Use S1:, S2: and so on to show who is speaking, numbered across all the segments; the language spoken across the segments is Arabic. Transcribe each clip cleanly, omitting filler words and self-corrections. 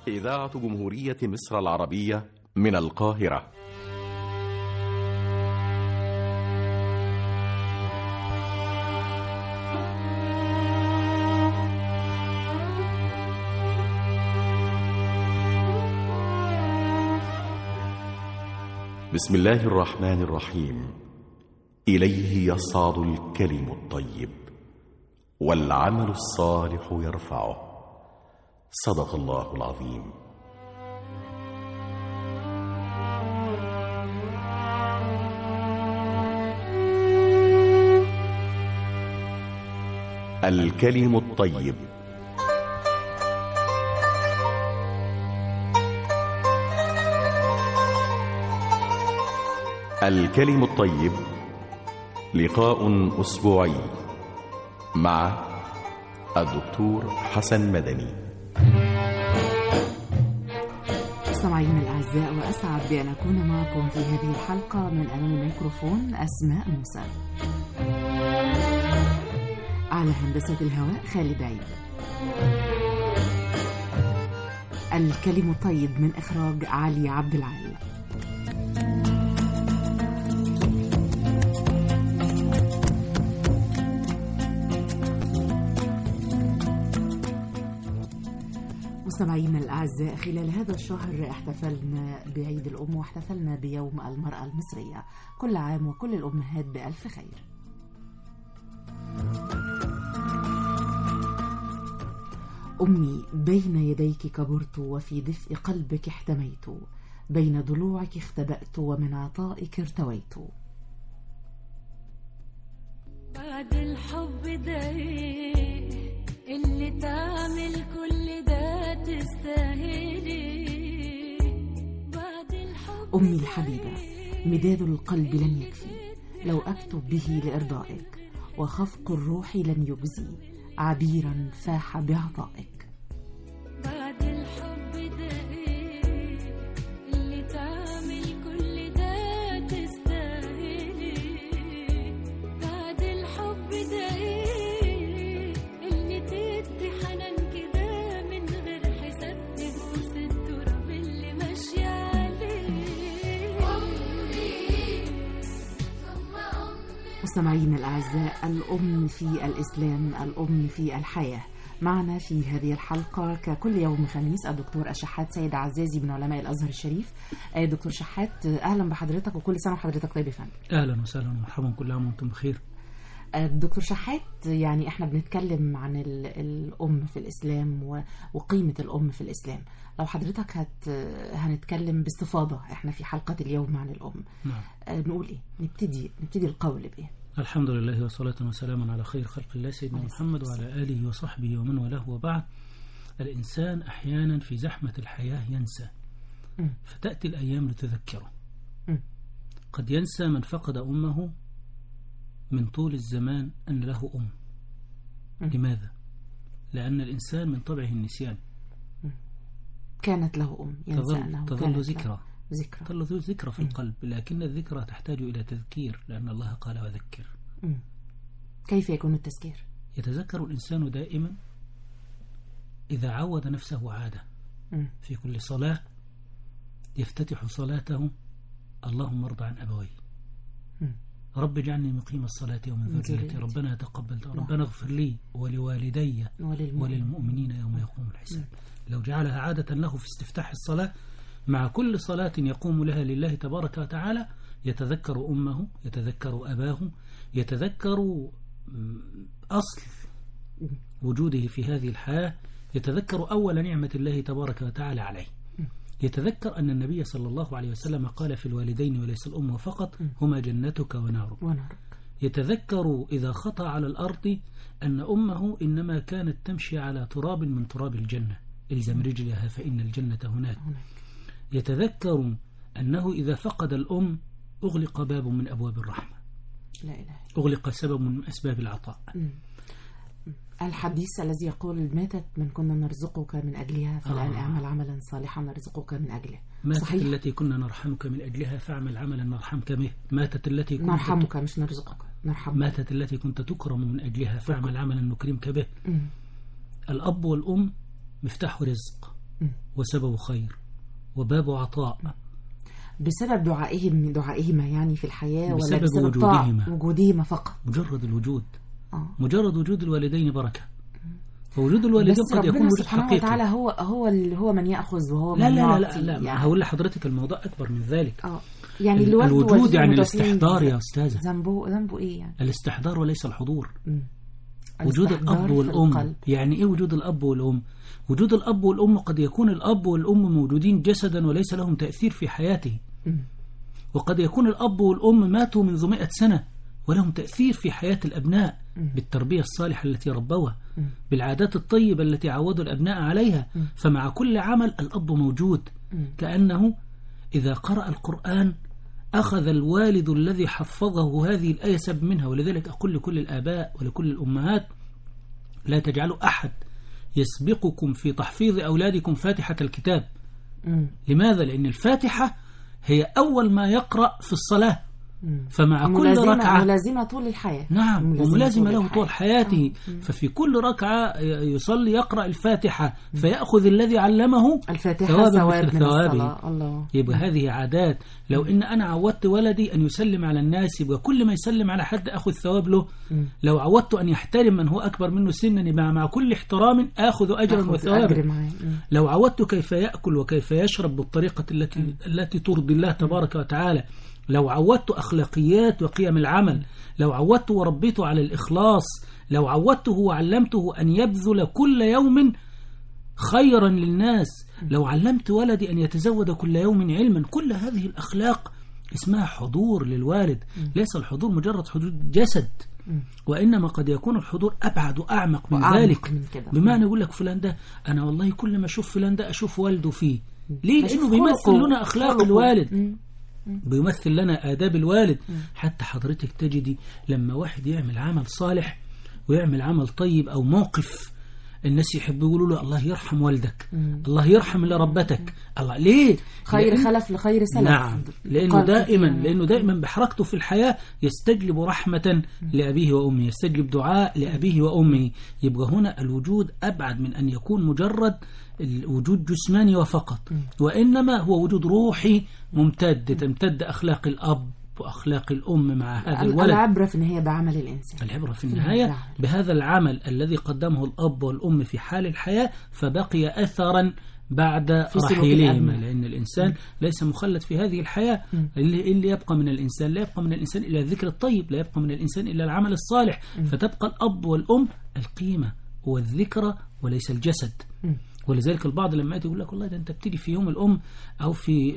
S1: إذاعة جمهورية مصر العربية من القاهرة. بسم الله الرحمن الرحيم. إليه يصعد الكلم الطيب والعمل الصالح يرفعه. صدق الله العظيم. الكلم الطيب. الكلم الطيب لقاء أسبوعي مع الدكتور حسن مدني.
S2: مستمعينا الأعزاء، وأسعد بأن أكون معكم في هذه الحلقة من أمام الميكروفون أسماء موسى. على هندسة الهواء خالد عيد. الكلم الطيب من إخراج علي عبد العال. مستمعينا الأعزاء، خلال هذا الشهر احتفلنا بعيد الأم واحتفلنا بيوم المرأة المصرية. كل عام وكل الأمهات بألف خير. أمي، بين يديك كبرت وفي دفء قلبك احتميت، بين ضلوعك اختبأت ومن عطائك ارتويت.
S3: بعد الحب ده اللي تعمل كل ده تستاهلي. بعد الحب
S2: أمي الحبيبة، مداد القلب لن يكفي، لو أكتب به لإرضائك، وخفق الروح لن يجزي، عبيرا فاح بعطائك.
S3: بعد الحب ده اللي تعمل كل ده تستاهلي. بعد الحب ده اللي تدي حنان كده من غير حساب، تبوس التراب اللي ماشي عليه. أمي ثم أمي.
S2: مستمعينا الأعزاء، الأم في الإسلام، الأم في الحياة. معنا في هذه الحلقة ككل يوم خميس الدكتور الشحات سيد عزازي من علماء الأزهر الشريف. دكتور شحات، أهلا بحضرتك وكل سنة وحضرتك طيب يا فندم.
S4: أهلا وسهلا ومرحبا، كل عام وأنتم بخير.
S2: دكتور شحات، يعني احنا بنتكلم عن الأم في الإسلام وقيمة الأم في الإسلام. لو حضرتك هنتكلم باستفاضة احنا في حلقة اليوم عن الأم.
S4: نعم.
S2: نقول ايه؟ نبتدي القول بإيه؟
S4: الحمد لله وصلاة وسلاما على خير خلق الله سيدنا محمد وعلى آله وصحبه ومن والاه، وبعد. الإنسان أحيانا في زحمة الحياة ينسى، فتأتي الأيام لتذكره. قد ينسى من فقد أمه من طول الزمان أن له أم. لماذا؟ لأن الإنسان من طبعه النسيان.
S2: كانت له أم، ينسى أنه
S4: تظل ذكرى
S2: تظل
S4: ذكرى في القلب، لكن الذكرى تحتاج إلى تذكير، لأن الله قال وذكر.
S2: كيف يكون التذكير؟
S4: يتذكر الإنسان دائما إذا عود نفسه عادة. في كل صلاة يفتتح صلاته: اللهم ارض عن أبوي، رب اجعلني مقيم الصلاة ومن ذريتي، ربنا تقبل، ربنا اغفر لي ولوالدي وللمؤمنين يوم يقوم الحساب. لو جعلها عادة له في استفتاح الصلاة، مع كل صلاة يقوم لها لله تبارك وتعالى يتذكر أمه، يتذكر أباه، يتذكر أصل وجوده في هذه الحياة، يتذكر أول نعمة الله تبارك وتعالى عليه. يتذكر أن النبي صلى الله عليه وسلم قال في الوالدين وليس الأم فقط: هما جنتك ونارك. يتذكر إذا خطأ على الأرض أن أمه إنما كانت تمشي على تراب من تراب الجنة، إلزم رجلها فإن الجنة هناك. يتذكر أنه إذا فقد الأم أغلق باب من أبواب الرحمة،
S2: لا إله.
S4: أغلق سبب من أسباب العطاء.
S2: الحديث الذي يقول: ماتت من كنا نرزقك من أجلها فالآن اعمل عملا صالحا نرزقك من أجله.
S4: ماتت
S2: صحيح؟
S4: التي كنا نرحمك من أجلها فاعمل عملا نرحمك به. ماتت التي كنت
S2: نرحمك مش نرزقك، نرحمك.
S4: ماتت التي كنت تكرم من أجلها فاعمل عملا نكرمك به. الأب والأم مفتاح رزق، وسبب خير وباب عطاء،
S2: بسبب دعائهما يعني في الحياة، ولا
S4: بسبب
S2: بسبب وجودهما فقط؟
S4: مجرد الوجود. مجرد وجود الوالدين بركة. فوجود الوالدين قد يكون وجود
S2: سبحانه
S4: حقيقي.
S2: وتعالى هو من يأخذ وهو من
S4: لا
S2: يعطي.
S4: يعني هقول لحضرتك الموضوع أكبر من ذلك.
S2: يعني
S4: الوجود يعني الاستحضار يا أستاذة.
S2: ذنبه إيه يعني؟
S4: الاستحضار وليس الحضور. وجود الأب والأم. يعني إيه وجود الأب والأم؟ وجود الأب والأم قد يكون الأب والأم موجودين جسدا وليس لهم تأثير في حياته. وقد يكون الأب والأم ماتوا منذ 100 سنة ولهم تأثير في حياة الأبناء بالتربية الصالحة التي ربوها، بالعادات الطيبة التي عودوا الأبناء عليها. فمع كل عمل الأب موجود، كأنه إذا قرأ القرآن أخذ الوالد الذي حفظه هذه الآية سبب منها. ولذلك أقول لكل الآباء ولكل الأمهات: لا تجعلوا أحد يسبقكم في تحفيظ أولادكم فاتحة الكتاب. لماذا؟ لأن الفاتحة هي أول ما يقرأ في الصلاة. فمع كل ركعة
S2: ملازمة طول الحياة.
S4: نعم، وملازمة له طول حياته. ففي كل ركعة يصلي يقرأ الفاتحة فيأخذ الذي علمه
S2: الفاتحة ثواب من الصلاة.
S4: الله. يبقى هذه عادات. لو إن أنا عودت ولدي أن يسلم على الناس يبقى كل ما يسلم على حد أخذ ثواب له. لو عودت أن يحترم من هو أكبر منه سنا يبقى مع كل احترام أخذ أجرا وثوابا. لو عودت كيف يأكل وكيف يشرب بالطريقة التي ترضي الله تبارك وتعالى. لو عودت أخلاقيات وقيم العمل، لو عودت وربيته على الإخلاص، لو عودته وعلمته أن يبذل كل يوم خيرا للناس، لو علمت ولدي أن يتزود كل يوم علما، كل هذه الأخلاق اسمها حضور للوالد. ليس الحضور مجرد حضور جسد، وإنما قد يكون الحضور أبعد وأعمق من ذلك. بمعنى يقول لك فلان ده أنا والله كل ما أشوف فلان ده أشوف والده فيه. ليه؟ لأنه بيمثل لنا أخلاق الوالد، بيمثل لنا آداب الوالد. حتى حضرتك تجدي لما واحد يعمل عمل صالح ويعمل عمل طيب أو موقف، الناس يحبوا يقولوا له الله يرحم والدك، الله يرحم اللي ربتك. الله ليه؟
S2: خير خلف لخير سلف.
S4: نعم، لأنه دائما بحركته في الحياة يستجلب رحمة لأبيه وأمه، يستجلب دعاء لأبيه وأمه. يبقى هنا الوجود أبعد من أن يكون مجرد الوجود جسماني وفقط، وإنما هو وجود روحي ممتد، تمتد أخلاق الأب وأخلاق الأم مع هذا الولد.
S2: العبرة في النهاية بعمل الإنسان.
S4: العبرة في النهاية بهذا العمل الذي قدمه الأب والأم في حال الحياة، فبقي أثرا بعد رحيلهما. لأن الإنسان ليس مخلد في هذه الحياة. اللي يبقى من الإنسان لا يبقى من الإنسان إلا الذكر الطيب، لا يبقى من الإنسان إلا العمل الصالح. فتبقى الأب والأم القيمة والذكرى وليس الجسد. ولذلك البعض لما يقول لك والله ده أنت بتيجي في يوم الأم أو في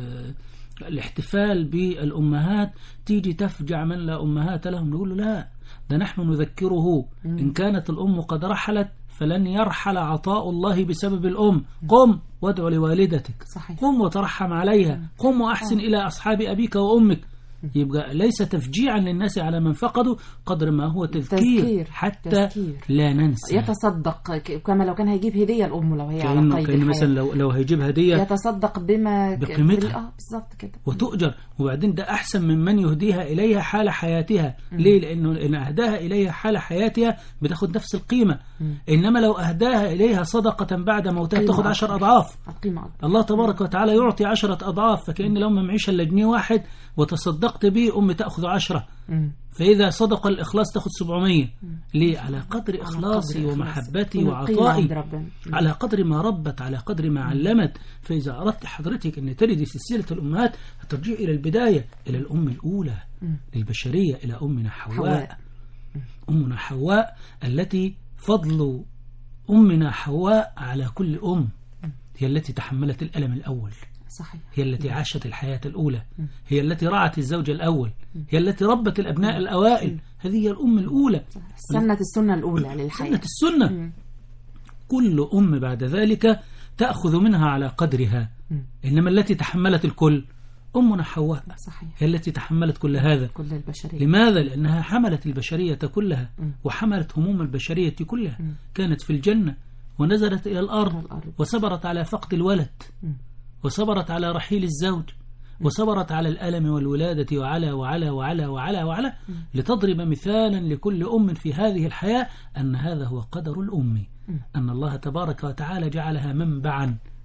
S4: الاحتفال بالأمهات تيجي تفجع من لا أمهات لهم، نقول له لا، ده نحن نذكره إن كانت الأم قد رحلت فلن يرحل عطاء الله بسبب الأم. قم وادعو لوالدتك.
S2: صحيح.
S4: قم وترحم عليها. قم وأحسن إلى أصحاب أبيك وأمك. يبقى ليس تفجيعا للناس على من فقدوا قدر ما هو تذكير حتى لا ننسى.
S2: يتصدق كما لو كان هيجيب هدية الأم لو هي على قيد
S4: الحياة. مثلا لو هيجيب هدية
S2: يتصدق
S4: بقيمتها
S2: بالظبط كده
S4: وتؤجر. وبعدين ده أحسن من يهديها إليها حال حياتها. ليه؟ لأنه إن أهداها إليها حال حياتها بتاخد نفس القيمة. إنما لو أهداها إليها صدقة بعد موتها تاخد 10 أضعاف. الله تبارك وتعالى يعطي 10 أضعاف. فكأن لو ما معيش إلا جنيه واحد وتصدقت به أمي تأخذ 10. فإذا صدق الإخلاص تأخذ 700. ليه؟ على قدر إخلاصي ومحبتي وعطائي، على قدر ما ربت، على قدر ما علمت. فإذا أردت حضرتك أن تردي سلسلة الأمهات ترجع إلى البداية، إلى الأم الأولى للبشرية، إلى أمنا حواء. أمنا حواء التي فضل أمنا حواء على كل أم، هي التي تحملت الألم الأول.
S2: صحيح.
S4: هي التي عاشت الحياة الأولى، هي التي رعت الزوج الأول، هي التي ربت الأبناء الأوائل. هذه هي الأم الأولى،
S2: سنة السنة الأولى للحياة،
S4: سنة السنة. كل أم بعد ذلك تأخذ منها على قدرها. إنما التي تحملت الكل أمنا حواء.
S2: صحيح.
S4: هي التي تحملت كل هذا،
S2: كل البشرية.
S4: لماذا؟ لأنها حملت البشرية كلها وحملت هموم البشرية كلها. كانت في الجنة ونزلت إلى الأرض وصبرت على فقد الولد، وصبرت على رحيل الزوج، وصبرت على الألم والولادة وعلى وعلى وعلى وعلى وعلى لتضرب مثالا لكل أم في هذه الحياة أن هذا هو قدر الأم، أن الله تبارك وتعالى جعلها منبعا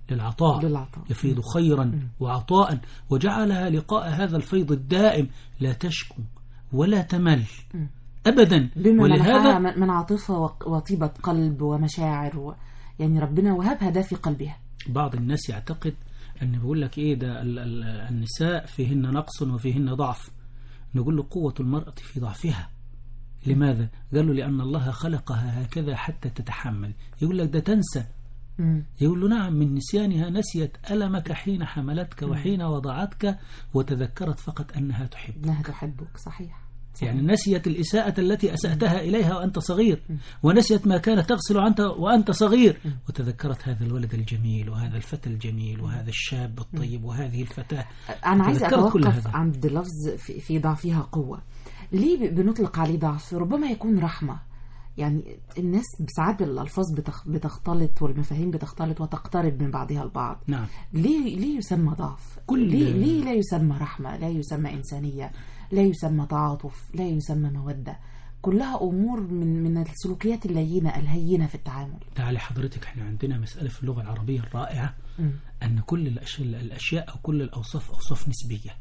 S4: للعطاء يفيض خيرا وعطاء، وجعلها لقاء هذا الفيض الدائم لا تشكو ولا تمل أبدا.
S2: ولهذا من عاطفة وطيبة قلب ومشاعر يعني ربنا وهبها ده في قلبها.
S4: بعض الناس يعتقد أن بيقول لك إيه ده النساء فيهن نقص وفيهن ضعف. نقول له قوة المرأة في ضعفها. لماذا؟ قال له لأن الله خلقها هكذا حتى تتحمل. يقول لك ده تنسى. يقول له نعم، من نسيانها نسيت ألمك حين حملتك وحين وضعتك، وتذكرت فقط أنها
S2: تحبك. صحيح.
S4: يعني نسيت الإساءة التي أسأتها إليها وأنت صغير، ونسيت ما كانت تغسل وأنت صغير، وتذكرت هذا الولد الجميل وهذا الفتى الجميل وهذا الشاب الطيب وهذه الفتاة.
S2: أنا عايز أتوقف عند لفظ في ضعفها قوة. ليه بنطلق عليه ضعف؟ ربما يكون رحمة. يعني الناس ساعات الألفاظ بتختلط والمفاهيم بتختلط وتقترب من بعضها البعض.
S4: نعم.
S2: ليه يسمى ضعف؟ ليه لا يسمى رحمة؟ لا يسمى إنسانية؟ لا يسمى تعاطف؟ لا يسمى مودة؟ كلها أمور من السلوكيات اللينة الهينة في التعامل.
S4: تعالي حضرتك، احنا عندنا مسألة في اللغة العربية الرائعة أن كل الأشياء أو كل الأوصاف أوصاف نسبية.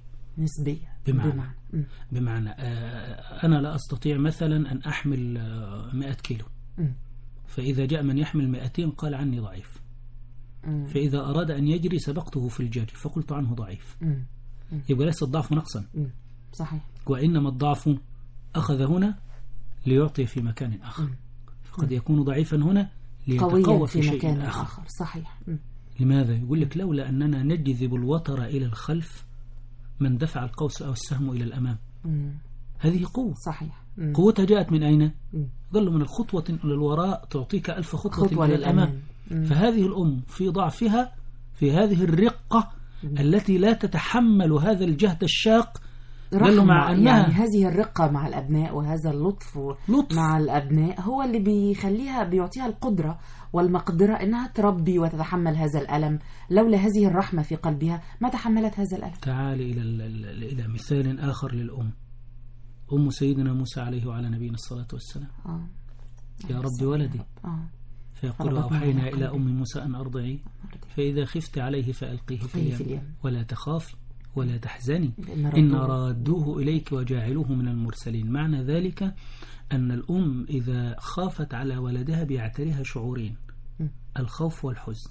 S4: بمعنى أنا لا أستطيع مثلا أن أحمل 100 كيلو، فإذا جاء من يحمل 200 قال عني ضعيف. فإذا أراد أن يجري سبقته في الجري فقلت عنه ضعيف. يبقى ليس الضعف نقصا.
S2: صحيح.
S4: وإنما الضعف أخذ هنا ليعطي في مكان آخر، فقد يكون ضعيفا هنا ليتقوى في مكان آخر.
S2: صحيح.
S4: لماذا؟ يقول لك لولا أننا نجذب الوتر إلى الخلف من دفع القوس أو السهم إلى الأمام. هذه قوة.
S2: صحيح.
S4: قوتها جاءت من أين؟ قال له من الخطوة إلى الوراء تعطيك 1000 خطوة إلى الأمام. فهذه الأم في ضعفها في هذه الرقة التي لا تتحمل هذا الجهد الشاق. قال له مع أنها
S2: يعني هذه الرقة مع الأبناء وهذا اللطف مع الأبناء هو اللي بيعطيها القدرة والمقدرة إنها تربي وتتحمل هذا الألم. لولا هذه الرحمة في قلبها ما تحملت هذا الألم.
S4: تعالي إلى مثال آخر للأم، أم سيدنا موسى عليه وعلى نبينا الصلاة والسلام. يا رب ولدي. فيقول أوحينا إلى أم موسى أن أرضعي، فإذا خفت عليه فألقيه في اليم ولا تخافي ولا تحزني إن رادوه إليك وجاعلوه من المرسلين. معنى ذلك أن الأم إذا خافت على ولدها بيعتريها شعورين، الخوف والحزن.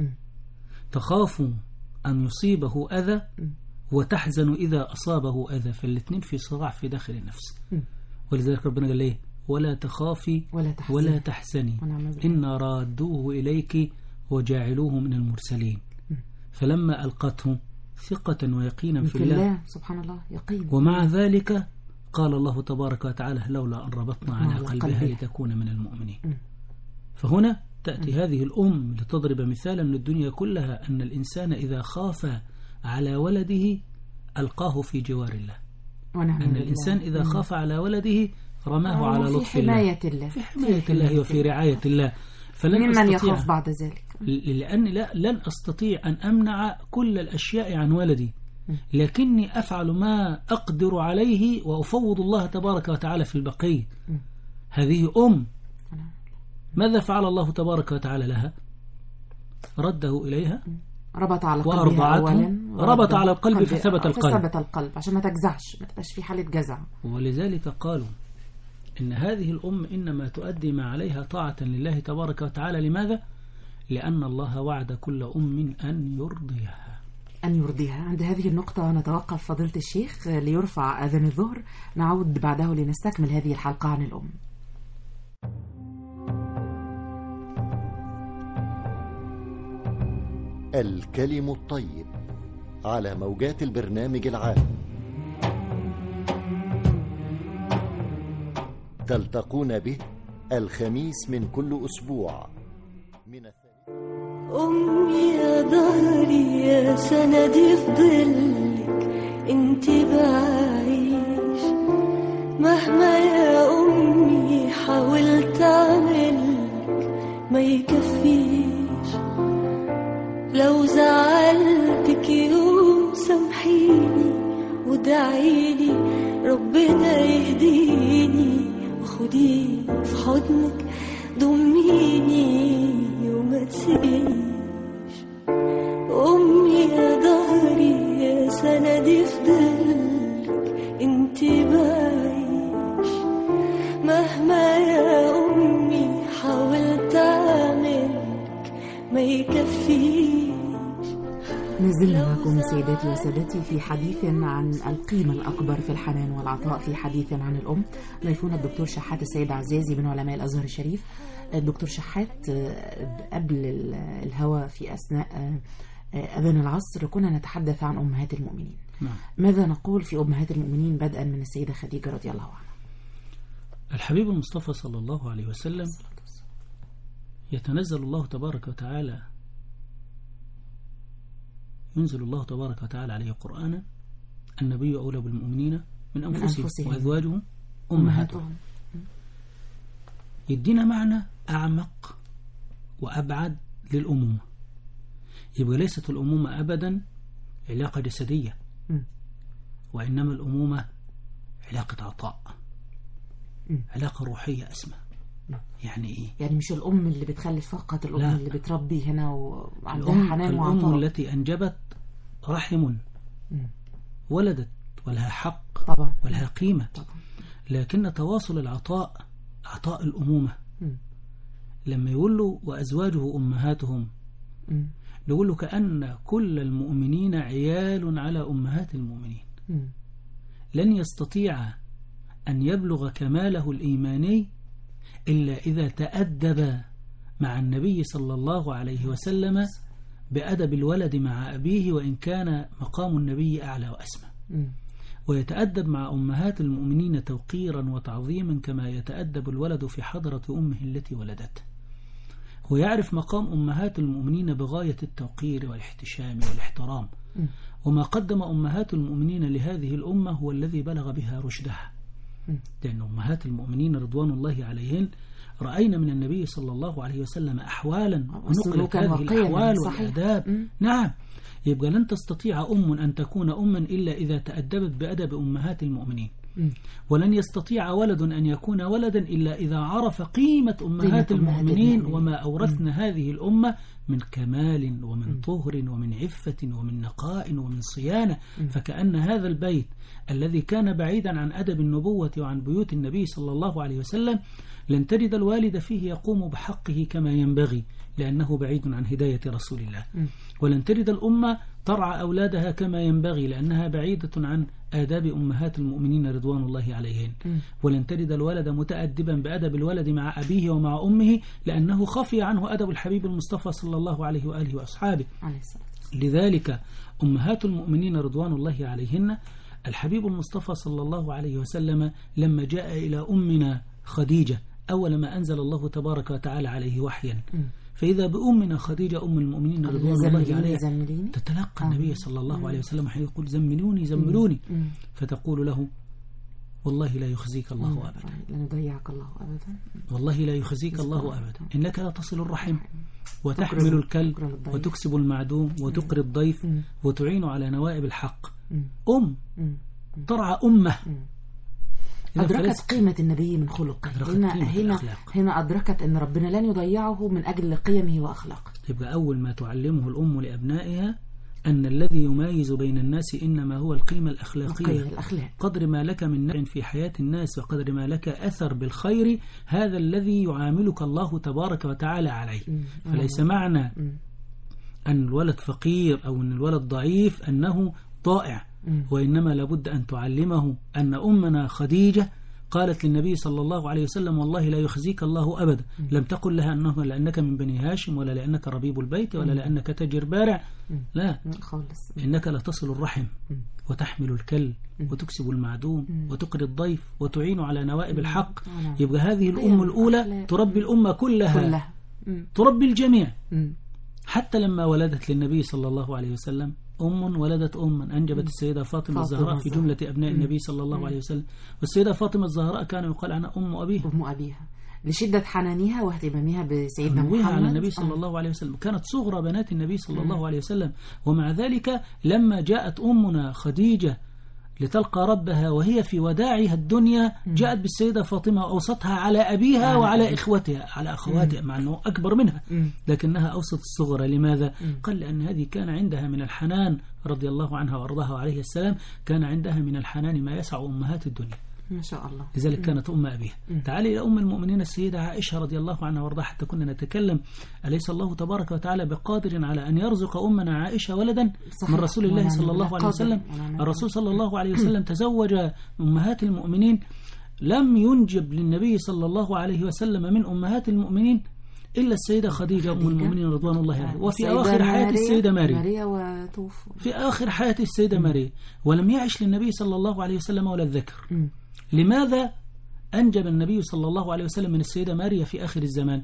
S4: تخاف أن يصيبه أذى وتحزن إذا أصابه أذى، فالاثنين في صراع في داخل النفس. ولذلك ربنا قال ليه ولا تخافي ولا تحزني إن رادوه إليك وجاعلوه من المرسلين. فلما ألقته ثقة ويقينا في الله
S2: سبحان الله يقين،
S4: ومع ذلك قال الله تبارك وتعالى لولا أن ربطنا على قلبها لتكون من المؤمنين. فهنا تأتي هذه الأم لتضرب مثالا للدنيا كلها أن الإنسان إذا خاف على ولده ألقاه في جوار الله، أن الإنسان إذا خاف على ولده رماه على لطف الله في حماية الله وفي رعاية الله.
S2: ممن يخاف بعد ذلك،
S4: لأن لن أستطيع أن أمنع كل الأشياء عن ولدي، لكني أفعل ما أقدر عليه وأفوض الله تبارك وتعالى في البقية. هذه أم ماذا فعل الله تبارك وتعالى لها؟ رده إليها،
S2: ربط على قلبها أولا،
S4: ربط على القلب فثبت
S2: القلب عشان ما تجزعش، ما تبقاش في حالة جزع.
S4: ولذلك قالوا إن هذه الأم إنما تؤدي ما عليها طاعة لله تبارك وتعالى. لماذا؟ لأن الله وعد كل أم أن يرضيها. عند هذه النقطة نتوقف فضيلة الشيخ ليرفع أذان الظهر، نعود بعده لنستكمل هذه الحلقة عن الأم.
S5: الكلم الطيب على موجات البرنامج العام، تلتقون به الخميس من كل أسبوع من
S3: أمي يا ظهري يا سندي في ظلك انت بعيش، مهما يا أمي حاولت أعملك ما يكفيش، لو زعلتك يوم سامحيني ودعيلي ربنا يهديني، خديني في حضنك ضميني وما تسيبينيش، سندي في ظلك انت بعيش، مهما يا أمي حاولت أعملك ما يكفيش.
S2: نزلنا معكم سيداتي وسادتي في حديث عن القيمة الأكبر في الحنان والعطاء، في حديث عن الأم. ضيفونا الدكتور شحات السيد عزازي من علماء الأزهر الشريف. الدكتور شحات، قبل الهوى في أثناء أذان العصر كنا نتحدث عن أمهات المؤمنين. ماذا نقول في أمهات المؤمنين بدءا من السيدة خديجة رضي الله عنها؟
S4: الحبيب المصطفى صلى الله عليه وسلم يتنزل الله تبارك وتعالى، ينزل الله تبارك وتعالى عليه قرآنا: النبي أولى بالمؤمنين من أنفسهم وأزواجهم أمهاتهم. يدينا معنى أعمق وأبعد للأمومة. يبقى ليست الأمومة أبدا علاقة جسدية، وإنما الأمومة علاقة عطاء، علاقة روحية أسمى. يعني إيه؟
S2: يعني مش الأم اللي بتخلف فقط، الأم
S4: لا.
S2: اللي بتربي هنا وعندها حنان وعطاء.
S4: الأم التي أنجبت رحم ولدت ولها حق
S2: طبعا
S4: ولها قيمة
S2: طبعا.
S4: لكن تواصل العطاء عطاء الأمومة. لما يقول له وأزواجه أمهاتهم، نقول له كأن كل المؤمنين عيال على أمهات المؤمنين. لن يستطيع أن يبلغ كماله الإيماني إلا إذا تأدب مع النبي صلى الله عليه وسلم بأدب الولد مع أبيه، وإن كان مقام النبي أعلى وأسمى. ويتأدب مع أمهات المؤمنين توقيرا وتعظيما كما يتأدب الولد في حضرة أمه التي ولدته. ويعرف مقام أمهات المؤمنين بغاية التوقير والاحتشام والاحترام. وما قدم أمهات المؤمنين لهذه الأمة هو الذي بلغ بها رشدها. لأن أمهات المؤمنين رضوان الله عليهن رأينا من النبي صلى الله عليه وسلم أحوالا ونقلت هذه الأحوال والآداب. نعم. يبقى لن تستطيع أم أن تكون أما إلا إذا تأدبت بأدب أمهات المؤمنين. ولن يستطيع ولد أن يكون ولدا إلا إذا عرف قيمة أمهات المؤمنين وما أورثنا هذه الأمة من كمال ومن طهر ومن عفة ومن نقاء ومن صيانة. فكأن هذا البيت الذي كان بعيدا عن أدب النبوة وعن بيوت النبي صلى الله عليه وسلم لن تجد الوالد فيه يقوم بحقه كما ينبغي، لأنه بعيد عن هداية رسول الله. ولن تجد الأمة ترعى أولادها كما ينبغي، لأنها بعيدة عن آداب أمهات المؤمنين رضوان الله عليهن. ولن تجد الولد متأدبا بأدب الولد مع أبيه ومع أمه، لأنه خفي عنه أدب الحبيب المصطفى صلى الله عليه وآله وأصحابه. لذلك أمهات المؤمنين رضوان الله عليهن، الحبيب المصطفى صلى الله عليه وسلم لما جاء إلى أمنا خديجة أول ما أنزل الله تبارك وتعالى عليه وحيا، فإذا بأمنا خديجة أم المؤمنين رضوان الله عليها تتلقى النبي صلى الله عليه وسلم حين يقول زملوني زملوني، فتقول له والله لا يخزيك الله أبدا،
S2: لا يضيعك الله أبدا،
S4: والله لا يخزيك الله أبدا، إنك لا تصل الرحم وتحمل الكلب وتكسب المعدوم وتقري الضيف وتعين على نوائب الحق. ترعى أمه.
S2: أدركت قيمة النبي من خلقه. هنا أدركت أن ربنا لن يضيعه من أجل قيمه وأخلاقه.
S4: يبقى أول ما تعلمه الأم لأبنائها أن الذي يميز بين الناس إنما هو القيمة الأخلاقية. قدر ما لك من نفع في حياة الناس وقدر ما لك أثر بالخير، هذا الذي يعاملك الله تبارك وتعالى عليه. فليس معنى أن الولد فقير أو أن الولد ضعيف أنه طائع، وإنما لابد أن تعلمه أن أمنا خديجة قالت للنبي صلى الله عليه وسلم والله لا يخزيك الله أبدا. لم تقل لها أنه لأنك من بني هاشم ولا لأنك ربيب البيت ولا لأنك تاجر بارع، لا، إنك لا تصل الرحم وتحمل الكل وتكسب المعدوم وتقري الضيف وتعين على نوائب الحق. يبقى هذه الأم الأولى تربي الأمة كلها. تربي الجميع. حتى لما ولدت للنبي صلى الله عليه وسلم أم ولدت أما، أنجبت السيدة فاطمة الزهراء في جملة أبناء النبي صلى الله عليه وسلم. والسيدة فاطمة الزهراء كان يقال عنها أم أبيها
S2: لشدة حنانها واهتمامها بسيدنا محمد
S4: على النبي صلى الله عليه وسلم. كانت صغرى بنات النبي صلى الله عليه وسلم. ومع ذلك لما جاءت أمنا خديجة لتلقى ربها وهي في وداعها الدنيا جاءت بالسيدة فاطمة وأوصتها على أبيها وعلى إخوتها على أخواتها مع أنه أكبر منها لكنها أوسط الصغرى. لماذا؟ قال لأن هذه كان عندها من الحنان رضي الله عنها وأرضاها عليه السلام، كان عندها من الحنان ما يسع أمهات الدنيا
S2: ما شاء الله.
S4: لذلك كانت أم أبيها. تعالي إلى أم المؤمنين السيدة عائشة رضي الله عنها وارضاها حتى كنا نتكلم أليس الله تبارك وتعالى بقادر على أن يرزق أمنا عائشة ولدا من رسول الله صلى الله عليه وسلم. الرسول صلى الله عليه وسلم تزوج أمهات المؤمنين، لم ينجب للنبي صلى الله عليه وسلم من أمهات المؤمنين إلا السيدة خديجة أم المؤمنين رضوان الله عليها، وفي أواخر حياة السيدة ماريا وتوفى في آخر حياة السيدة ماريا، ولم يعش للنبي صلى الله عليه وسلم ولا الذكر. لماذا أنجب النبي صلى الله عليه وسلم من السيدة ماريا في آخر الزمان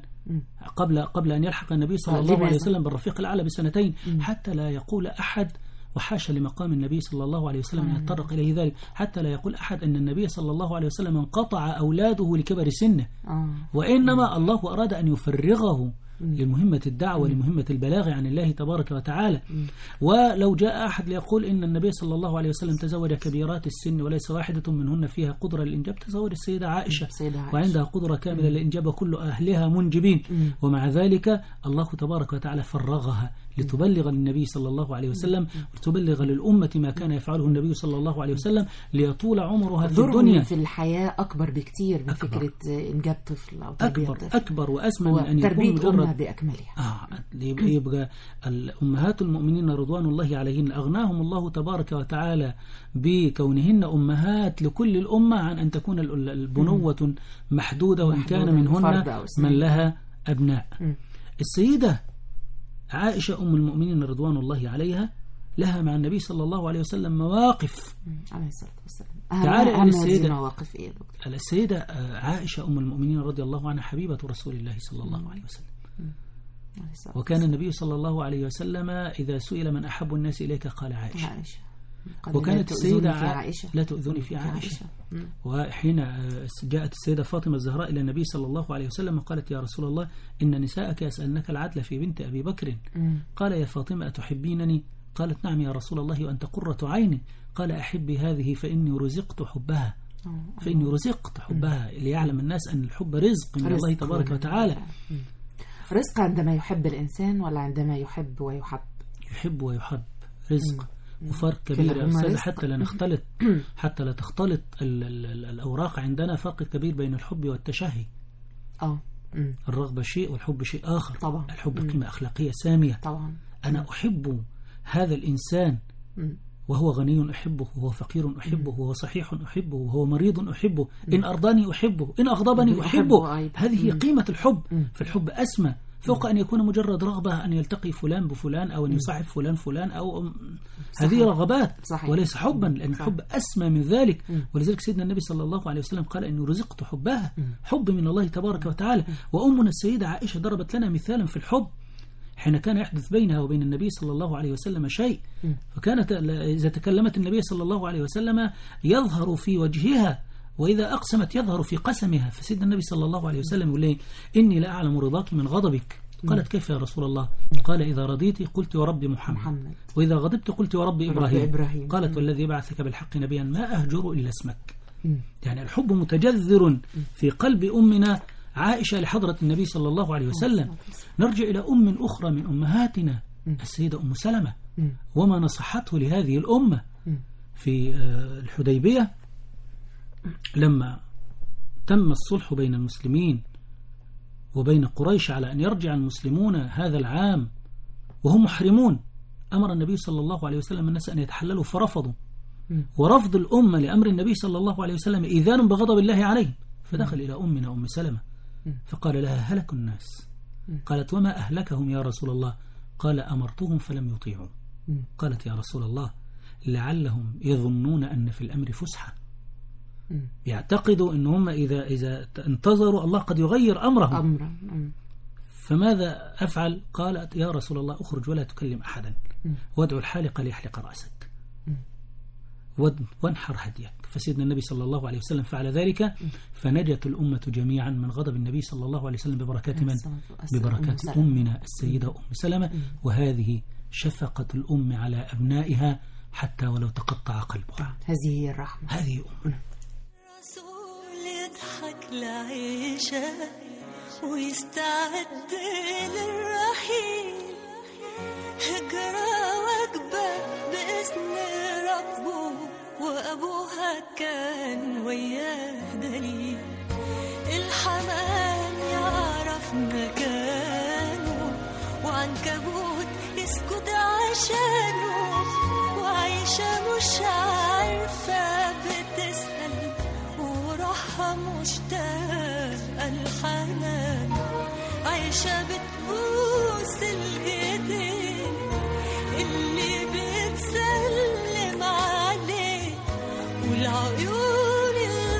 S4: قبل أن يلحق النبي صلى الله عليه وسلم بالرفيق الأعلى بسنتين، حتى لا يقول أحد، وحاشا لمقام النبي صلى الله عليه وسلم أن يتطرق إليه ذلك، حتى لا يقول أحد أن النبي صلى الله عليه وسلم انقطع أولاده لكبر سنه، وإنما الله أراد أن يفرغه لمهمة الدعوة لمهمة البلاغ عن الله تبارك وتعالى. ولو جاء أحد ليقول إن النبي صلى الله عليه وسلم تزوج كبيرات السن وليس واحدة منهن فيها قدرة للإنجاب، تزوج السيدة عائشة وعندها قدرة كاملة للإنجاب وكل أهلها منجبين، ومع ذلك الله تبارك وتعالى فرغها لتبلغ للنبي صلى الله عليه وسلم وتبلغ للأمة ما كان يفعله النبي صلى الله عليه وسلم ليطول عمرها في الدنيا.
S2: في الحياة أكبر بكتير من فكرة إنجاب طفل أو تربية طفل،
S4: أكبر وأسمى من أن يكون مجرد
S2: بأكملها.
S4: يبقى الأمهات المؤمنين رضوان الله عليهن أغناهم الله تبارك وتعالى بكونهن أمهات لكل الأمة عن أن تكون البنوة محدودة وإن كان منهن من لها أبناء. السيدة عائشة أم المؤمنين رضوان الله عليها لها مع النبي صلى الله عليه وسلم مواقف
S2: عليه الصلاة والسلام.
S4: تعالى السيدة
S2: مواقف إيه دكتور؟
S4: السيدة عائشة أم المؤمنين رضي الله عنها حبيبة رسول الله صلى الله عليه وسلم، وكان النبي صلى الله عليه وسلم إذا سئل من أحب الناس إليك قال عائشة. وكانت السيدة عائشة لا تؤذني في عائشة. وحين جاءت السيدة فاطمة الزهراء إلى النبي صلى الله عليه وسلم قالت يا رسول الله إن نساءك يسألنك العدل في بنت أبي بكر. قال يا فاطمة أتحبينني؟ قالت نعم يا رسول الله وأنت قرة عيني. قال أحبي هذه فإني رزقت حبها، فإني رزقت حبها، ليعلم الناس أن الحب رزق من الله تبارك وتعالى.
S2: رزق عندما يحب الإنسان ولا عندما يحب ويحب؟
S4: يحب ويحب رزق، وفرق كبير يا أستاذ حتى لا نختلط حتى لا تختلط الأوراق. عندنا فرق كبير بين الحب والتشهي. الرغبة شيء والحب شيء آخر.
S2: طبعا.
S4: الحب قيمة أخلاقية سامية.
S2: طبعا.
S4: أنا أحب هذا الإنسان وهو غني أحبه، وهو فقير أحبه، وهو صحيح أحبه، وهو مريض أحبه، إن أرضاني أحبه، إن أغضبني أحبه. هذه هي قيمة الحب. فالحب أسمى فوق أن يكون مجرد رغبة أن يلتقي فلان بفلان أو أن يصاحب فلان أو هذه رغبات وليس حبا، لأن الحب أسمى من ذلك. ولذلك سيدنا النبي صلى الله عليه وسلم قال إنه رزقت حبها، حب من الله تبارك وتعالى. وأمنا السيدة عائشة ضربت لنا مثالا في الحب حين كان يحدث بينها وبين النبي صلى الله عليه وسلم شيء، فكانت إذا تكلمت النبي صلى الله عليه وسلم يظهر في وجهها، وإذا أقسمت يظهر في قسمها. فسيدنا النبي صلى الله عليه وسلم يقول لي إني لا أعلم رضاك من غضبك. قالت كيف يا رسول الله؟ قال إذا رضيت قلت ورب محمد، وإذا غضبت قلت ورب إبراهيم. قالت والذي بعثك بالحق نبيا ما أهجر إلا اسمك. يعني الحب متجذر في قلب أمنا عائشة لحضرة النبي صلى الله عليه وسلم. نرجع إلى أم أخرى من أمهاتنا السيدة أم سلمة وما نصحته لهذه الأمة في الحديبية لما تم الصلح بين المسلمين وبين قريش على أن يرجع المسلمون هذا العام وهم محرمون. أمر النبي صلى الله عليه وسلم الناس أن يتحللوا فرفضوا، ورفض الأمة لأمر النبي صلى الله عليه وسلم إيذان بغضب الله عليه. فدخل إلى أمنا أم سلمة فقال لها هلك الناس. قالت وما أهلكهم يا رسول الله؟ قال أمرتهم فلم يطيعوا. قالت يا رسول الله لعلهم يظنون أن في الأمر فسحة، يعتقدوا أن هم إذا انتظروا الله قد يغير أمرهم. فماذا أفعل؟ قالت يا رسول الله أخرج ولا تكلم أحدا، وادعو الحالق ليحلق رأسك، وانحر هديك. فسيدنا النبي صلى الله عليه وسلم فعل ذلك، فنجت الأمة جميعا من غضب النبي صلى الله عليه وسلم ببركات من؟ ببركات أمنا السيدة أم سلمة. وهذه شفقة الأم على أبنائها حتى ولو تقطع قلبها.
S2: هذه هي الرحمة.
S4: هذه أم.
S3: رسول يضحك لعيشة ويستعد للرحيل، هجرة وجبة بإذن ربه وأبوها كان وياه دليل، الحمام يعرف مكانه وعنكبوت يسكت عشانه، وعيشة مش عارفة بتسأل وروحها مشتاقة الحنان، عيشة بتبوس الإيدين اللي بتسلم عليه، والعيون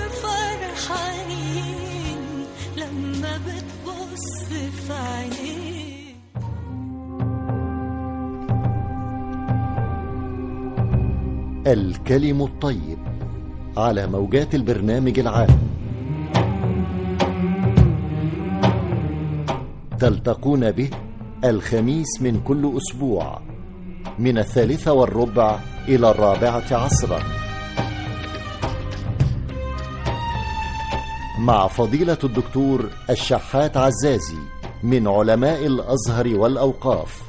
S3: الفرحانين لما بتبص في عينيه.
S5: الكلم الطيب على موجات البرنامج العام، تلتقون به الخميس من كل أسبوع من 3:15 إلى 4 عصرا، مع فضيلة الدكتور الشحات عزازي من علماء الأزهر والأوقاف.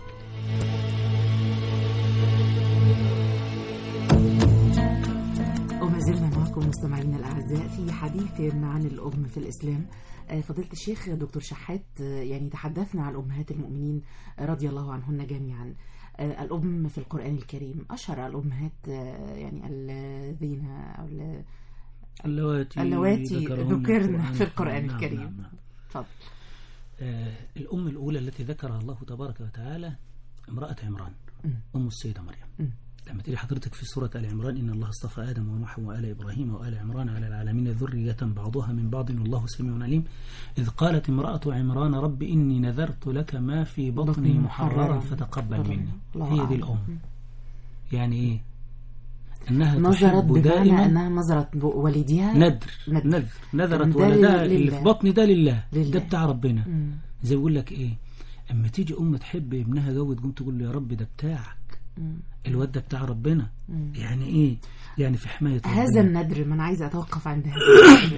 S2: وما زلنا معكم مستمعينا الأعزاء في حديث عن الأم في الإسلام. فضيلة الشيخ دكتور شحات، يعني تحدثنا عن أمهات المؤمنين رضي الله عنهن جميعا. الأم في القرآن الكريم أشهر الأمهات، يعني الذين اللواتي ذكرنا في القرآن الكريم. تفضل.
S4: الأم الأولى التي ذكرها الله تبارك وتعالى امرأة عمران، أم السيدة مريم. لما تيجي حضرتك في سورة آل عمران: إن الله اصطفى آدم ونوح وآل إبراهيم وآل عمران على العالمين ذرية بعضها من بعض والله سميع عليم، إذ قالت امرأة عمران رب إني نذرت لك ما في بطني محررا فتقبل مني. هي دي الأم. يعني إيه؟ أنها
S2: نظرت
S4: دائما،
S2: أنها نظرت والدها
S4: نذرت ولدها اللي في بطني ده لله. ده بتاع ربنا. زي بيقول لك إيه، أما تيجي أم تحب ابنها جوه تقوم تقول له يا رب ده بتاعك، الواد ده بتاع ربنا. يعني ايه؟ يعني في حماية ربنا.
S2: هذا الندر، ما انا عايزه اتوقف عند هذا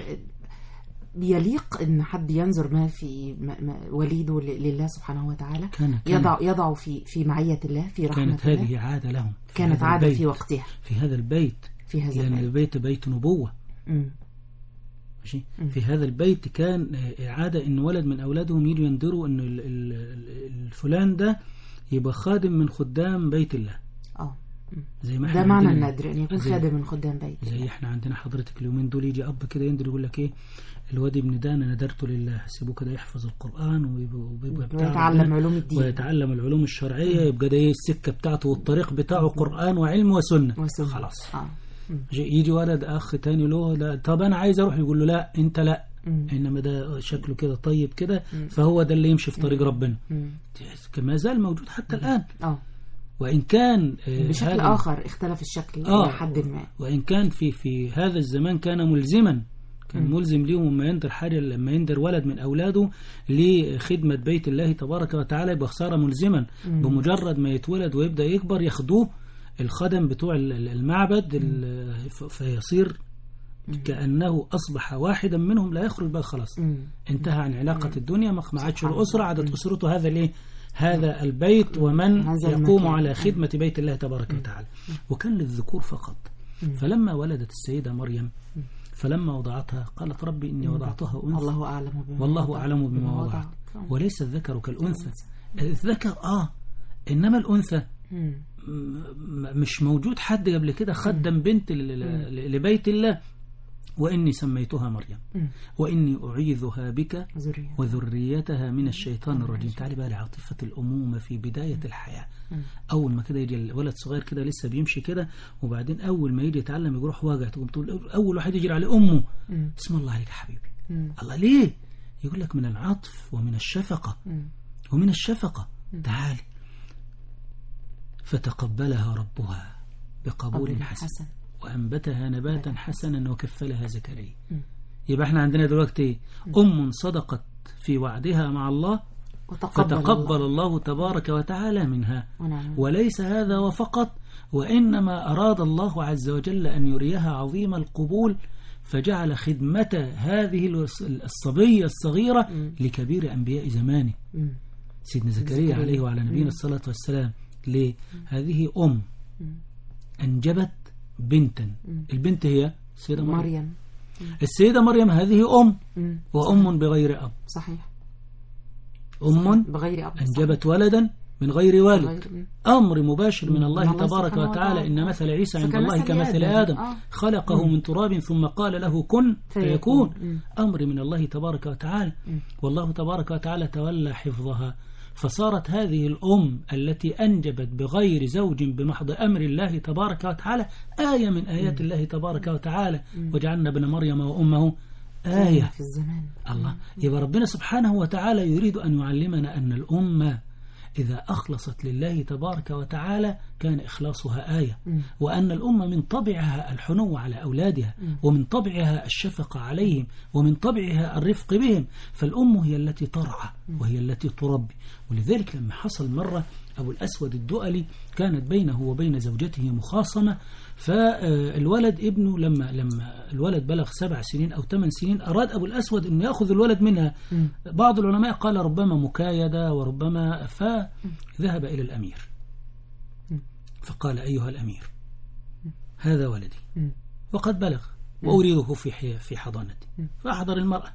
S2: يليق ان حد ينظر ما في وليده لله سبحانه وتعالى، يضع في معية الله، في رحمة
S4: كانت
S2: الله.
S4: هذه عادة لهم،
S2: كانت عادة في وقتها
S4: في هذا البيت، لأن البيت بيت نبوة. ماشي. في هذا البيت كان عادة ان ولد من اولادهم يجوا ينذروا ان الفلان ده يبقى خادم من خدام بيت الله. زي ما
S2: ده معنى الندر، ان يكون خادم من خدام بيت الله.
S4: زي احنا عندنا حضرتك اليومين دول يجي اب كده يندر يقول لك ايه، الواد ابن ده انا ندرته لله، سيبوه كده يحفظ القرآن
S2: ويتعلم علوم الدين
S4: ويتعلم العلوم الشرعية، يبقى ده السكة بتاعته والطريق بتاعه قرآن وعلم وسنة. خلاص. يجي ولد اخ تاني له طب انا عايز اروح، يقول له لا انت لا، انما ده شكله كده طيب كده، فهو ده اللي يمشي في طريق ربنا. ما زال موجود حتى الآن. وإن كان
S2: بشكل آخر اختلف الشكل لحد ما،
S4: وإن كان في هذا الزمان كان ملزما، كان ملزم ليهم لما يندر حاجة، لما يندر ولد من أولاده لخدمة بيت الله تبارك وتعالى يبقى خسارة ملزما. بمجرد ما يتولد ويبدأ يكبر ياخدوه الخدم بتوع المعبد، فيصير كأنه أصبح واحدا منهم، لا يخرج بقى خلاص. انتهى عن علاقة الدنيا، ما عادش الأسرة، عادت أسرته هذا البيت ومن يقوم على خدمة بيت الله تبارك وتعالى. وكان للذكور فقط. فلما ولدت السيدة مريم، فلما وضعتها قالت ربي إني وضعتها أنثى والله أعلم بما وضعت وليس الذكر كالأنثى. الذكر إنما الأنثى مش موجود حد قبل كده خدم بنت لبيت الله. وإني سميتها مريم وإني أعيذها بك وذريتها من الشيطان الرجيم. تعالي بقى لعاطفة الأمومة في بداية الحياة. أول ما كده يجي الولد صغير كده لسه بيمشي كده، وبعدين أول ما يجي يتعلم يروح واجع، تقوم تقول أول واحد يجري على أمه، اسم الله عليك حبيبي. الله ليه؟ يقول لك من العطف ومن الشفقة ومن الشفقة. تعالي. فتقبلها ربها بقبول حسن وأنبتها نباتا حسنا وكفلها زكريا. يبقى احنا عندنا دلوقتي أم صدقت في وعدها مع الله فتقبل الله تبارك وتعالى منها. وليس هذا وفقط، وإنما أراد الله عز وجل أن يريها عظيم القبول، فجعل خدمة هذه الصبية الصغيرة لكبير أنبياء زمانه سيدنا زكريا عليه وعلى نبينا الصلاة والسلام. ليه؟ هذه أم أنجبت بنتا، البنت هي السيدة مريم. السيدة مريم هذه أم، وأم بغير أب.
S2: صحيح.
S4: أم
S2: بغير أب
S4: أنجبت ولدا من غير والد. أمر مباشر من الله تبارك وتعالى. إن مثل عيسى عند الله كمثل آدم خلقه من تراب ثم قال له كن فيكون. أمر من الله تبارك وتعالى، والله تبارك وتعالى تولى حفظها، فصارت هذه الأم التي أنجبت بغير زوج بمحض أمر الله تبارك وتعالى آية من آيات الله تبارك وتعالى. وجعلنا ابن مريم وأمه آية
S2: في الزمان.
S4: الله. يبقى ربنا سبحانه وتعالى يريد أن يعلمنا أن الأمة إذا أخلصت لله تبارك وتعالى كان إخلاصها آية، وأن الأمة من طبعها الحنو على أولادها، ومن طبعها الشفقة عليهم، ومن طبعها الرفق بهم. فالأم هي التي ترعى وهي التي تربي. ولذلك لما حصل مرة أبو الأسود الدؤلي كانت بينه وبين زوجته مخاصمة، فالولد ابنه لما الولد بلغ 7 سنين أو 8 سنين أراد أبو الأسود أن يأخذ الولد منها. بعض العلماء قال ربما مكايدة وربما، فذهب إلى الأمير فقال أيها الأمير هذا ولدي وقد بلغ وأريده في حضانتي. فأحضر المرأة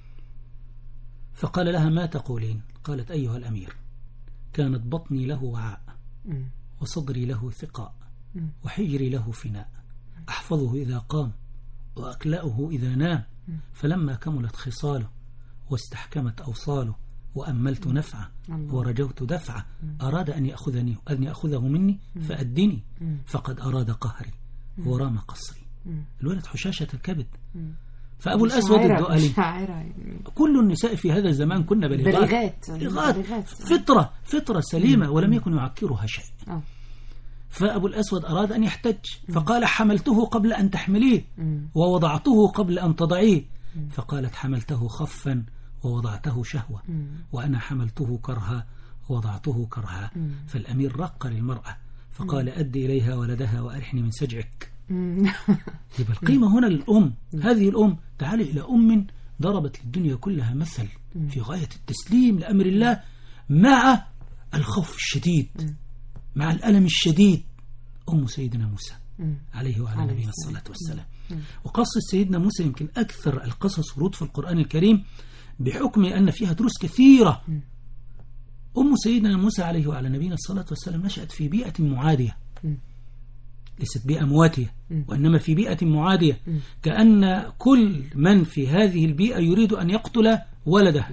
S4: فقال لها ما تقولين؟ قالت أيها الأمير كانت بطني له وعاء وصدري له ثقاء وحجري له فناء، أحفظه إذا قام وأكلأه إذا نام، فلما كملت خصاله واستحكمت أوصاله وأملت نفعه ورجوت دفعه أراد أن يأخذه مني فأدني، فقد أراد قهري ورام قصري. الولد حشاشة الكبد. فأبو الأسود الدؤلي كل النساء في هذا الزمان كنا بلغات فطرة سليمة ولم يكن يعكرها شيء. فأبو الأسود أراد أن يحتج فقال حملته قبل أن تحمليه ووضعته قبل أن تضعيه. فقالت حملته خفا ووضعته شهوة وأنا حملته كرها ووضعته كرها. فالأمير رق للمرأة فقال أدي إليها ولدها وأرحني من سجعك. يبقى القيمة هنا للأم. هذه الأم تعالي إلى أم ضربت الدنيا كلها مثل في غاية التسليم لأمر الله مع الخوف الشديد مع الألم الشديد. أم سيدنا موسى عليه وعلى نبينا الصلاة والسلام. وقصة سيدنا موسى يمكن أكثر القصص ورود في القرآن الكريم بحكم أن فيها دروس كثيرة. أم سيدنا موسى عليه وعلى نبينا الصلاة والسلام نشأت في بيئة معادية، ليست بيئة مواتية وإنما في بيئة معادية، كأن كل من في هذه البيئة يريد أن يقتل ولده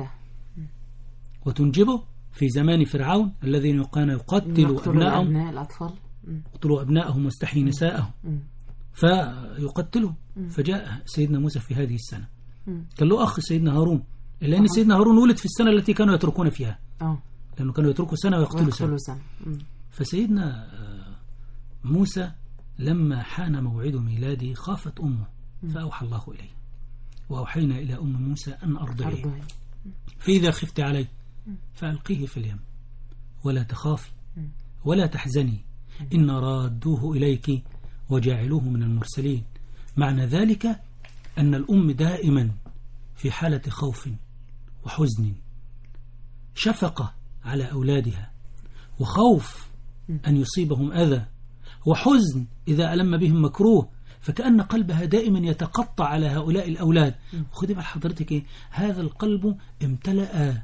S4: وتنجبه في زمان فرعون الذين كان يقتل أبناءهم يقتلوا أبناءهم واستحيي نساءهم فيقتلهم. فجاء سيدنا موسى في هذه السنة كان له أخ سيدنا هارون، إلا أن سيدنا هارون ولد في السنة التي كانوا يتركون فيها لأنه كانوا يتركوا سنة ويقتلوا سنة. فسيدنا موسى لما حان موعد ميلاده خافت أمه فأوحى الله إليه وأوحينا إلى أم موسى أن أرضعيه فإذا خفت عليه فألقيه في اليم ولا تخافي ولا تحزني إن رادوه إليك وجاعلوه من المرسلين. معنى ذلك أن الأم دائما في حالة خوف وحزن، شفقة على أولادها وخوف أن يصيبهم أذى وحزن إذا ألم بهم مكروه، فكأن قلبها دائما يتقطع على هؤلاء الأولاد. وخذي بال حضرتك هذا القلب امتلأ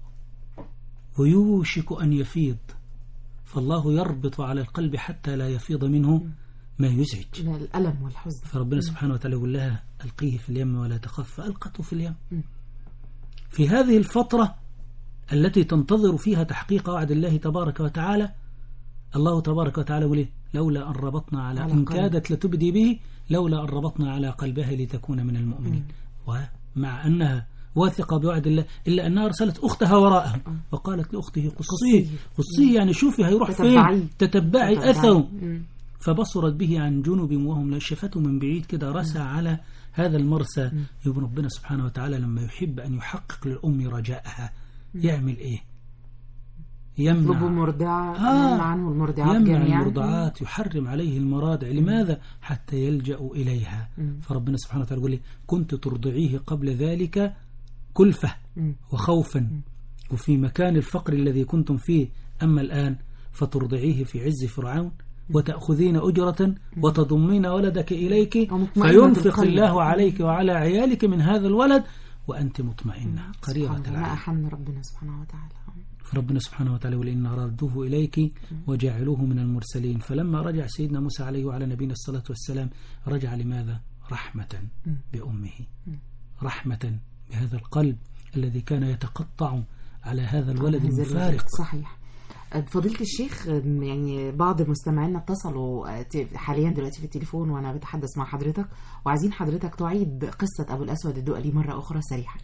S4: ويوشك أن يفيض، فالله يربط على القلب حتى لا يفيض منه ما يزعج
S2: من الألم والحزن.
S4: فربنا سبحانه وتعالى يقول لها ألقيه في اليم ولا تخف، فألقته في اليم. في هذه الفترة التي تنتظر فيها تحقيق وعد الله تبارك وتعالى، الله تبارك وتعالى يقول لولا أن ربطنا على إن كادت لتبدي به لولا أن ربطنا على قلبها لتكون من المؤمنين. ومع أنها واثقة بوعد الله إلا أنها أرسلت أختها وراءها وقالت لأخته قصيه يعني شوفي هيروح فين، تتبعي أثره. فبصرت به عن جنوب وهم لا شافته من بعيد كده رسى على هذا المرسى. يبقى ربنا سبحانه وتعالى لما يحب أن يحقق للأم رجاءها يعمل إيه؟ يمنع
S2: يطلب مرضعة يمنع عنه المرضعات
S4: يمنع
S2: جميعا.
S4: المرضعات، يحرم عليه المراضع. لماذا؟ حتى يلجأ إليها. فربنا سبحانه وتعالى يقول لي كنت ترضعيه قبل ذلك كلفة وخوفا وفي مكان الفقر الذي كنتم فيه، أما الآن فترضعيه في عز فرعون وتأخذين أجرة وتضمين ولدك إليك فينفق الله عليك وعلى عيالك من هذا الولد وأنت مطمئنة قريرة العين.
S2: ما أحن ربنا سبحانه وتعالى.
S4: فربنا سبحانه وتعالى يقول إن ردوه إليك وجعلوه من المرسلين. فلما رجع سيدنا موسى عليه وعلى نبينا الصلاة والسلام رجع لماذا؟ رحمة بأمه، رحمة بهذا القلب الذي كان يتقطع على هذا الولد المفارق.
S2: صحيح. فضيلة الشيخ، يعني بعض مستمعينا اتصلوا حاليا دلوقتي في التليفون وأنا بتحدث مع حضرتك وعايزين حضرتك تعيد قصة أبو الأسود الدؤلي مرة أخرى سريعا.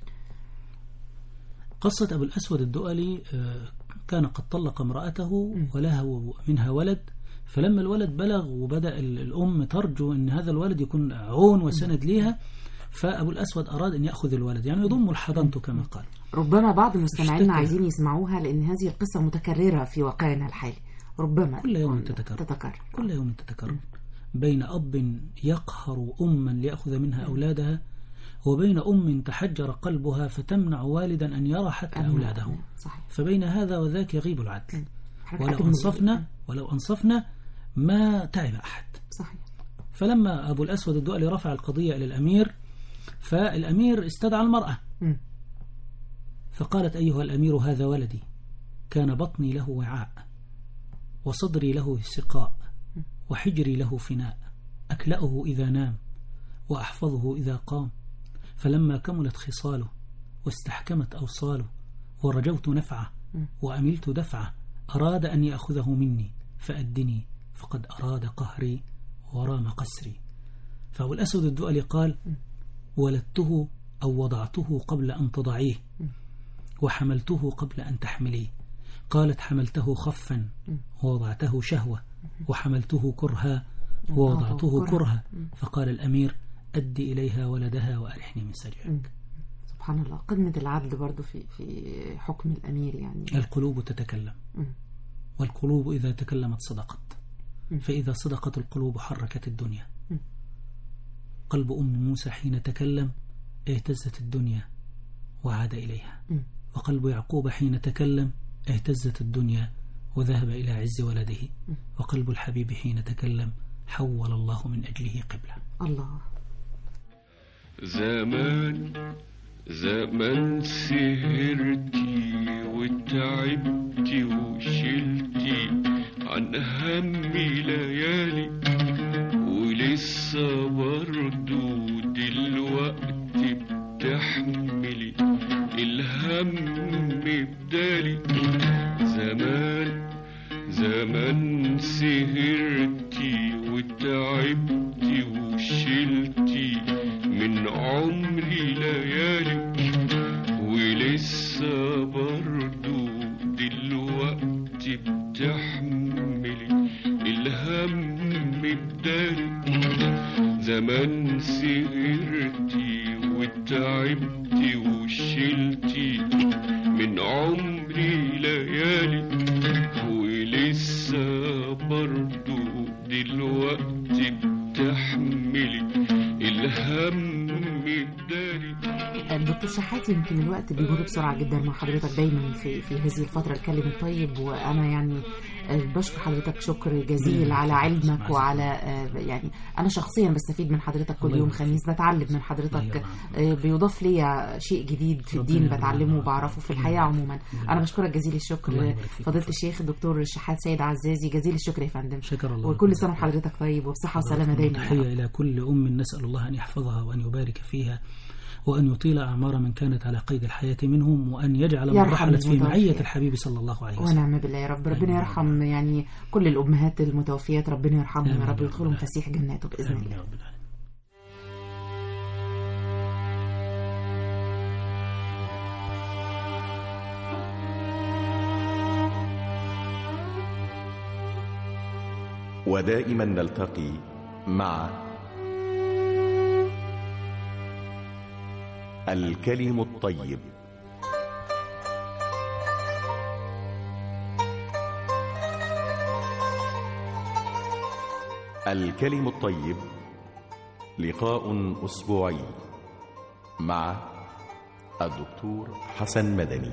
S4: قصة أبو الأسود الدؤلي كان قد طلق امرأته ولها منها ولد، فلما الولد بلغ وبدأ الأم ترجو أن هذا الولد يكون عون وسند ليها، فأبو الأسود أراد أن يأخذ الولد، يعني يضم لحضانته كما قال.
S2: ربما بعض مستمعينا عايزين يسمعوها لأن هذه القصة متكررة في واقعنا الحالي، ربما
S4: كل يوم تتكرر. كل يوم تتكرر بين أب يقهر أما ليأخذ منها أولادها وبين أم تحجر قلبها فتمنع والدا أن يرى حتى أولاده.
S2: صحيح.
S4: فبين هذا وذاك يغيب العدل. ولو أنصفنا ما تعب أحد.
S2: صحيح.
S4: فلما أبو الأسود الدؤلي رفع القضية إلى الأمير، فالأمير استدعى المرأة فقالت أيها الأمير هذا ولدي كان بطني له وعاء وصدري له سقاء وحجري له فناء أكلأه إذا نام وأحفظه إذا قام، فلما كملت خصاله واستحكمت أوصاله ورجوت نفعه وأملت دفعه أراد أن يأخذه مني فأدني فقد أراد قهري ورام قسري. فأبو الأسود الدؤلي قال ولدته أو وضعته قبل أن تضعيه وحملته قبل أن تحمليه. قالت حملته خفا ووضعته شهوة وحملته كرها ووضعته كرها. فقال الأمير أدي إليها ولدها وأرحني من سجعك.
S2: سبحان الله، قمة العدل برضو في حكم الأمير. يعني
S4: القلوب تتكلم والقلوب إذا تكلمت صدقت، فإذا صدقت القلوب حركت الدنيا. قلب أم موسى حين تكلم اهتزت الدنيا وعاد إليها، وقلب يعقوب حين تكلم اهتزت الدنيا وذهب إلى عز ولده، وقلب الحبيب حين تكلم حول الله من أجله قبلة.
S2: الله.
S6: زمان سهرتي وتعبتي وشلتي عن همي ليالي، ولسه برضو دلوقتي بتحملي الهم بدالي. زمان سهرتي وتعبتي وشلتي من عمري ليالي، ولسه برضو دلوقتي بتحملي الهم بدالي. زمان سهرتي وتعبتي وشلتي من عمري ليالي، ولسه برضو دلوقتي بتحملي الهم بدالي.
S2: دكتور شحات، يمكن الوقت بيمر بسرعة جدا مع حضرتك دايما في هذه الفترة الكلم الطيب، وأنا يعني بشكر حضرتك شكر جزيل على علمك وعلى يعني أنا شخصيا بستفيد من حضرتك كل يوم خميس، بتعلم من حضرتك، بيضاف لي شيء جديد في الدين بتعلمه وبعرفه في الحياة عموما. أنا بشكرك جزيل الشكر فضيلة الشيخ الدكتور الشحات سيد عزازي، جزيل الشكر يا فندم.
S4: شكر الله،
S2: وكل سنة وحضرتك طيب وبصحة وسلامة دايما.
S4: تحية إلى كل أم نسأل الله أن يحفظها وأن يبارك فيها وأن يطيل أعمار من كانت على قيد الحياة منهم، وأن يجعل من رحلت في معية الحبيب صلى الله عليه وسلم.
S2: ونعم بالله يا رب. ربنا يرحم يعني كل الأمهات المتوفيات، ربنا يرحمهم يا رب ويدخلهم فسيح جناته بإذن الله.
S1: ودائما نلتقي مع الكلم الطيب. الكلم الطيب، لقاء أسبوعي مع الدكتور حسن مدني.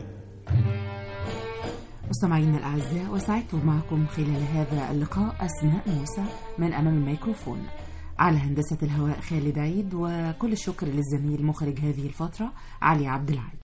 S2: مستمعينا الأعزاء، وسعدت معكم خلال هذا اللقاء أسماء موسى من أمام الميكروفون. على هندسة الهواء خالد عيد، وكل الشكر للزميل مخرج هذه الفترة علي عبد العال.